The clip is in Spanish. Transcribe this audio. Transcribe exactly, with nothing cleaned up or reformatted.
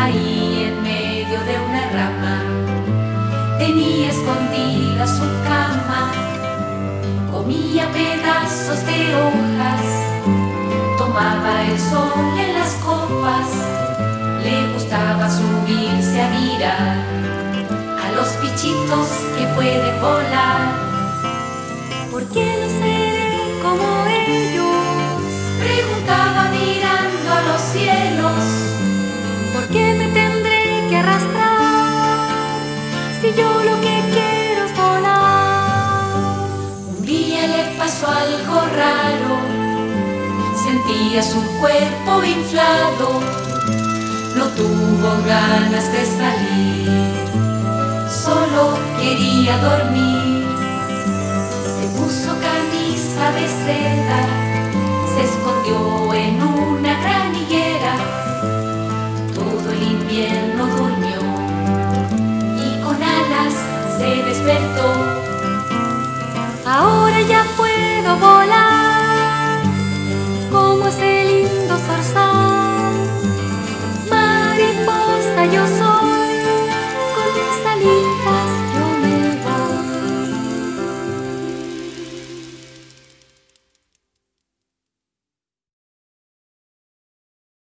Ahí en medio de una rama tenía escondida su cama. Comía pedazos de hojas, tomaba el sol en las copas. Le gustaba subirse a mirar a los bichitos que pueden volar. ¿Por qué no seré como ellos?, preguntaba mirando a los cielos. ¿Por qué me tendré que arrastrar si yo lo que quiero es volar? Un día le pasó algo raro, sentía su cuerpo inflado. No tuvo ganas de salir, solo quería dormir. Se puso camisa de seda, se escondió en una gran higuera. Todo el invierno durmió y con alas se despertó.